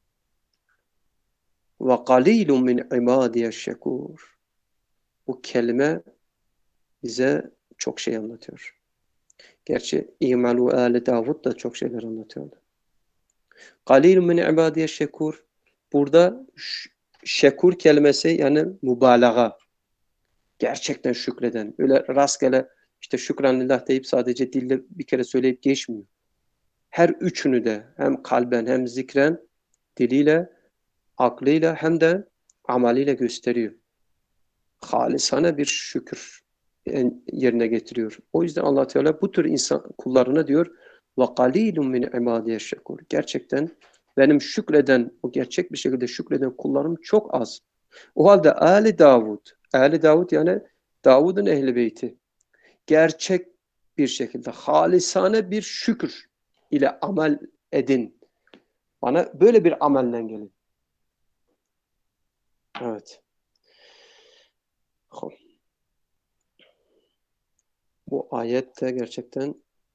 Ve qalilun min ibadiye şekur. Bu kelime bize çok şey anlatıyor. Gerçi İ'malu âle Davud da çok şeyler anlatıyordu. Qalilun min ibadiye şekur. Burada şekur kelimesi yani mübalağa. Gerçekten şükreden. Öyle rastgele işte şükranillah deyip sadece dille bir kere söyleyip geçmiyor. Her üçünü de hem kalben hem zikren, diliyle, aklıyla hem de amaliyle gösteriyor. Halisane bir şükür yerine getiriyor. O yüzden Allah Teala bu tür insan kullarına diyor ve qalilun min ibadiye şekur. Gerçekten benim şükreden, o gerçek bir şekilde şükreden kullarım çok az. O halde Ali Davud, Ali Davud yani Davud'un ehli beyti gerçek bir şekilde halisane bir şükür ile amel edin. Bana böyle bir amelle gelin. Evet. Bu ayette gerçekten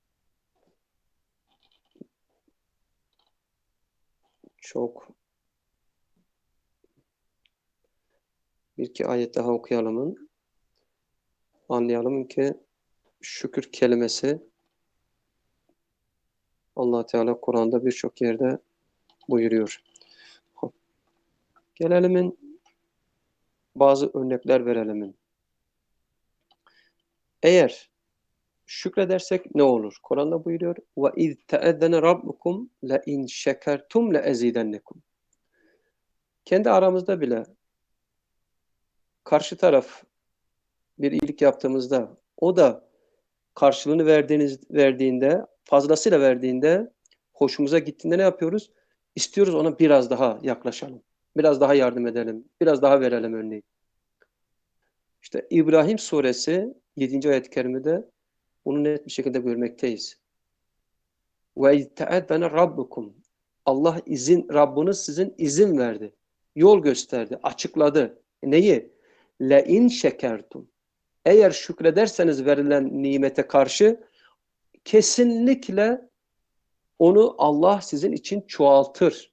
çok. Bir iki ayet daha okuyalım. Anlayalım ki şükür kelimesi Allah Teala Kur'an'da birçok yerde buyuruyor. Gelelim bazı örnekler verelim. Eğer şükredersek ne olur? Kur'an'da buyuruyor ve iz teezzene rabbukum la in şekertum la ezidennekum. Kendi aramızda bile karşı taraf bir iyilik yaptığımızda o da karşılığını verdiğiniz verdiğinde, fazlasıyla verdiğinde, hoşumuza gittiğinde ne yapıyoruz? İstiyoruz ona biraz daha yaklaşalım. Biraz daha yardım edelim. Biraz daha verelim örneğin. İşte İbrahim suresi yedinci ayet-i kerimede bunu net bir şekilde görmekteyiz. Ve izte'eddene rabbukum. Allah izin, Rabbiniz sizin izin verdi. Yol gösterdi, açıkladı. Neyi? Le in şekertum. Eğer şükrederseniz verilen nimete karşı kesinlikle onu Allah sizin için çoğaltır.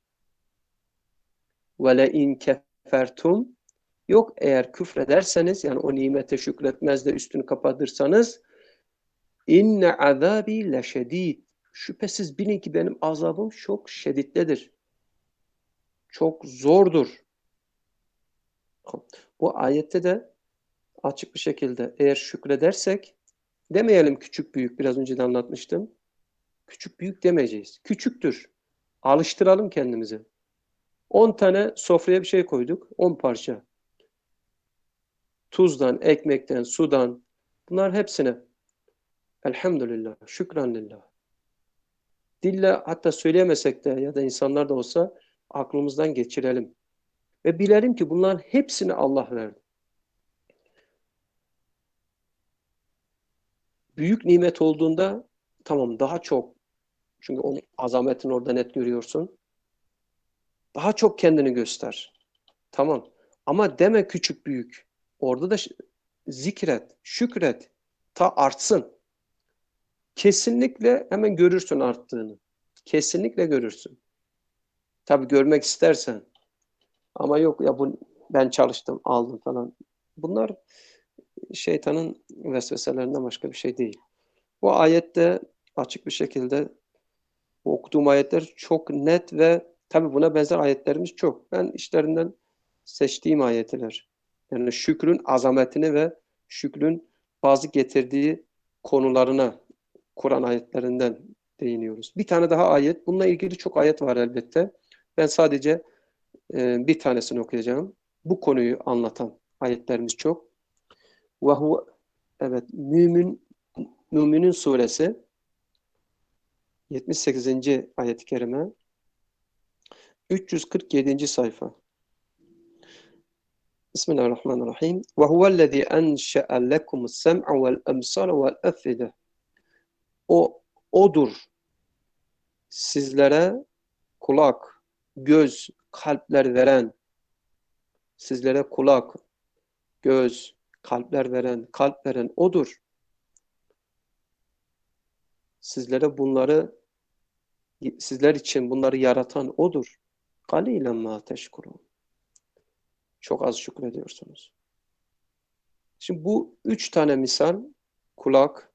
Ve le in kefertum, yok eğer küfrederseniz, yani o nimete şükretmez de üstünü kapatırsanız, inne azabi leşedid, şüphesiz bilin ki benim azabım çok şiddetlidir. Çok zordur. Bu ayette de açık bir şekilde eğer şükredersek, demeyelim küçük büyük, biraz önce de anlatmıştım. Küçük büyük demeyeceğiz. Küçüktür. Alıştıralım kendimizi. on tane sofraya bir şey koyduk. on parça. Tuzdan, ekmekten, sudan, bunlar hepsine elhamdülillah, şükranlillah. Dille hatta söyleyemesek de ya da insanlar da olsa aklımızdan geçirelim. Ve bilelim ki bunların hepsini Allah verdi. Büyük nimet olduğunda tamam, daha çok, çünkü onun azametini orada net görüyorsun. Daha çok kendini göster. Tamam. Ama deme küçük büyük. Orada da zikret, şükret. Ta artsın. Kesinlikle hemen görürsün arttığını. Kesinlikle görürsün. Tabii görmek istersen. Ama yok ya, bu ben çalıştım, aldım falan. Bunlar şeytanın vesveselerinden başka bir şey değil. Bu ayette açık bir şekilde, bu okuduğum ayetler çok net ve tabii buna benzer ayetlerimiz çok. Ben işlerinden seçtiğim ayetler. Yani şükrün azametini ve şükrün bazı getirdiği konularına Kur'an ayetlerinden değiniyoruz. Bir tane daha ayet. Bununla ilgili çok ayet var elbette. Ben sadece e, bir tanesini okuyacağım. Bu konuyu anlatan ayetlerimiz çok. Ve huve, evet, Mümin Müminin suresi yetmiş sekizinci ayet-i kerime, üç yüz kırk yedinci sayfa. Bismillahirrahmanirrahim. Ve huvellezî enşe'e lekumus sem'a vel emsâre vel efide. O odur sizlere kulak, göz, kalpler veren, sizlere kulak, göz, kalpler veren, kalp veren odur. Sizlere bunları, sizler için bunları yaratan odur. Kalilen ma teşkurun. Çok az şükrediyorsunuz. Şimdi bu üç tane misal, kulak,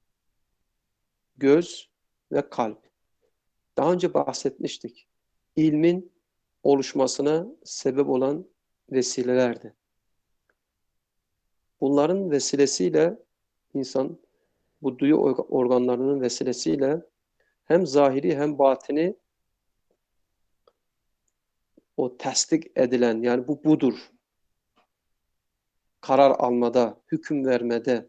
göz ve kalp. Daha önce bahsetmiştik. İlmin oluşmasına sebep olan vesilelerdi. Bunların vesilesiyle insan, bu duyu organlarının vesilesiyle hem zahiri hem batini o tasdik edilen, yani bu budur, karar almada, hüküm vermede,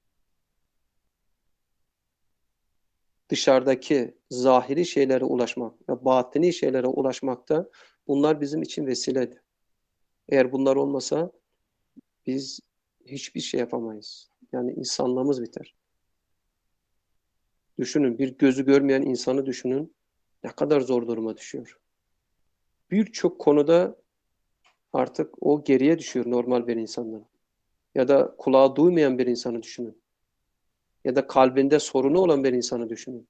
dışarıdaki zahiri şeylere ulaşmak ve batini şeylere ulaşmakta, bunlar bizim için vesiledir. Eğer bunlar olmasa biz hiçbir şey yapamayız. Yani insanlığımız biter. Düşünün, bir gözü görmeyen insanı düşünün. Ne kadar zor duruma düşüyor. Birçok konuda artık o geriye düşüyor normal bir insandan. Ya da kulağı duymayan bir insanı düşünün. Ya da kalbinde sorunu olan bir insanı düşünün.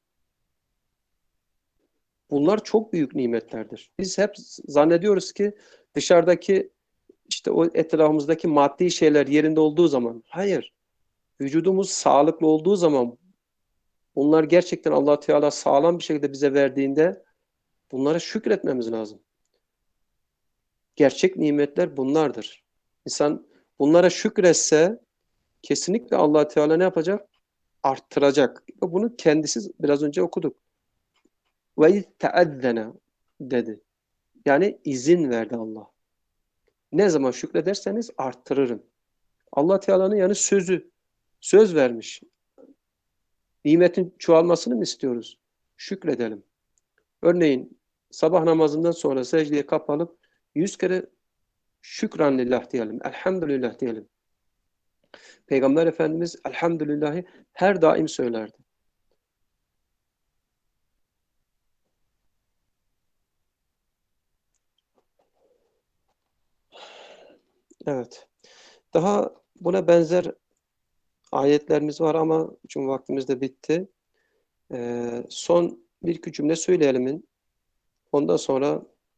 Bunlar çok büyük nimetlerdir. Biz hep zannediyoruz ki dışarıdaki, işte o etrafımızdaki maddi şeyler yerinde olduğu zaman, hayır. Vücudumuz sağlıklı olduğu zaman, bunlar gerçekten Allah Teala sağlam bir şekilde bize verdiğinde bunlara şükretmemiz lazım. Gerçek nimetler bunlardır. İnsan bunlara şükretse kesinlikle Allah Teala ne yapacak? Arttıracak. Bunu kendisi biraz önce okuduk. Ve teezzene dedi. Yani izin verdi Allah. Ne zaman şükrederseniz arttırırım. Allah Teala'nın yani sözü. Söz vermiş. Nimetin çoğalmasını mı istiyoruz? Şükredelim. Örneğin sabah namazından sonra secdeye kapalıp yüz kere şükranlillah diyelim. Elhamdülillah diyelim. Peygamber Efendimiz elhamdülillahi her daim söylerdi. Evet. Daha buna benzer ayetlerimiz var ama çünkü vaktimiz de bitti. Ee, son bir iki cümle söyleyelim. Ondan sonra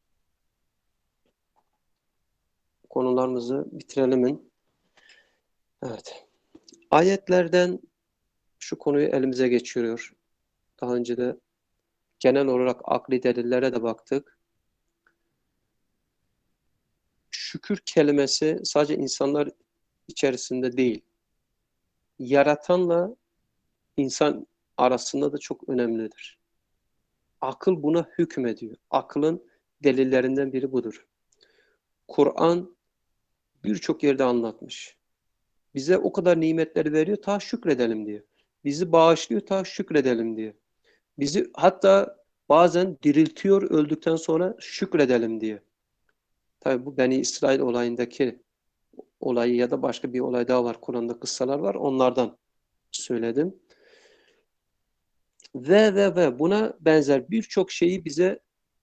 konularımızı bitirelim. Evet. Ayetlerden şu konuyu elimize geçiriyor. Daha önce de genel olarak akli delillere de baktık. Şükür kelimesi sadece insanlar içerisinde değil, yaratanla insan arasında da çok önemlidir. Akıl buna hükmediyor. Aklın delillerinden biri budur. Kur'an birçok yerde anlatmış. Bize o kadar nimetleri veriyor ta şükredelim diye. Bizi bağışlıyor ta şükredelim diye. Bizi hatta bazen diriltiyor öldükten sonra şükredelim diye. Tabi bu Beni İsrail olayındaki olayı ya da başka bir olay daha var. Kur'an'da kıssalar var. Onlardan söyledim. Ve ve ve buna benzer birçok şeyi bize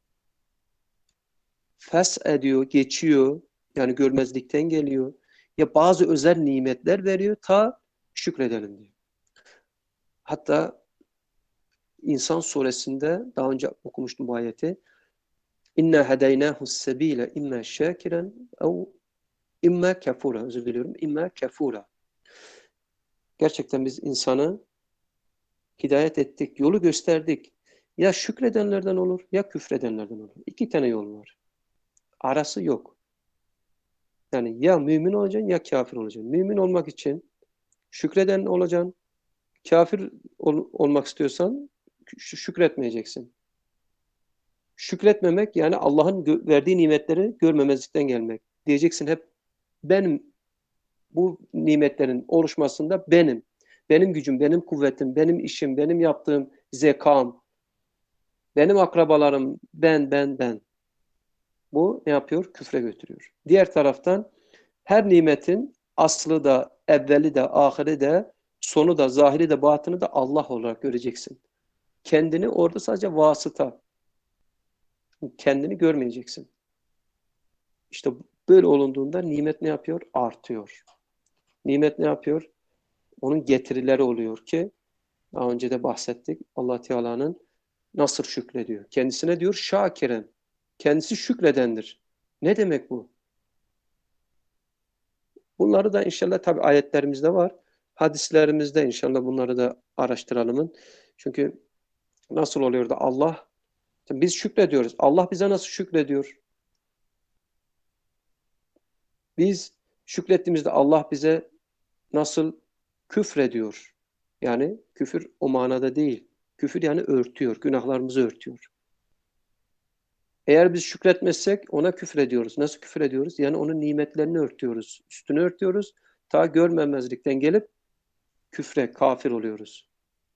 fes ediyor, geçiyor. Yani görmezlikten geliyor. Ya bazı özel nimetler veriyor ta şükredelim diyor. Hatta İnsan suresinde daha önce okumuştum bu ayeti. İnna hedeynahu sebile imma şakiran ev imma kafura. Özür diliyorum. İmma kafura. Gerçekten biz insanı hidayet ettik, yolu gösterdik. Ya şükredenlerden olur ya küfredenlerden olur. İki tane yol var. Arası yok. Yani ya mümin olacaksın ya kafir olacaksın. Mümin olmak için şükreden olacaksın. Kafir ol, olmak istiyorsan şükretmeyeceksin. Şükretmemek yani Allah'ın verdiği nimetleri görmemezlikten gelmek. Diyeceksin hep benim bu nimetlerin oluşmasında benim. Benim gücüm, benim kuvvetim, benim işim, benim yaptığım zekam, benim akrabalarım, ben, ben, ben. Bu ne yapıyor? Küfre götürüyor. Diğer taraftan her nimetin aslı da, evveli de, ahiri de, sonu da, zahiri de, batını da Allah olarak göreceksin. Kendini orada sadece vasıta, kendini görmeyeceksin. İşte böyle olunduğunda nimet ne yapıyor? Artıyor. Nimet ne yapıyor? Onun getirileri oluyor ki daha önce de bahsettik. Allah Teala'nın nasıl şükrediyor? Kendisine diyor şakiren. Kendisi şükredendir. Ne demek bu? Bunları da inşallah tabi ayetlerimizde var. Hadislerimizde inşallah bunları da araştıralım. Çünkü nasıl oluyor da Allah, biz şükrediyoruz. Allah bize nasıl şükrediyor? Biz şükrettiğimizde Allah bize nasıl küfrediyor? Yani küfür o manada değil. Küfür yani örtüyor, günahlarımızı örtüyor. Eğer biz şükretmezsek ona küfrediyoruz. Nasıl küfrediyoruz? Yani onun nimetlerini örtüyoruz, üstünü örtüyoruz. Ta görmemezlikten gelip küfre, kafir oluyoruz.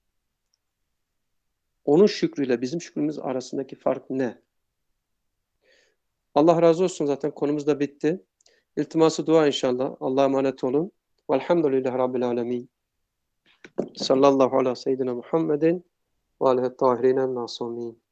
Onun şükrüyle bizim şükrümüz arasındaki fark ne? Allah razı olsun, zaten konumuz da bitti. İltiması dua inşallah. Allah'a emanet olun. Velhamdülillahi Rabbil alemin. Sallallahu ala seyyidina Muhammedin ve aleyhi tahirin el-masumin.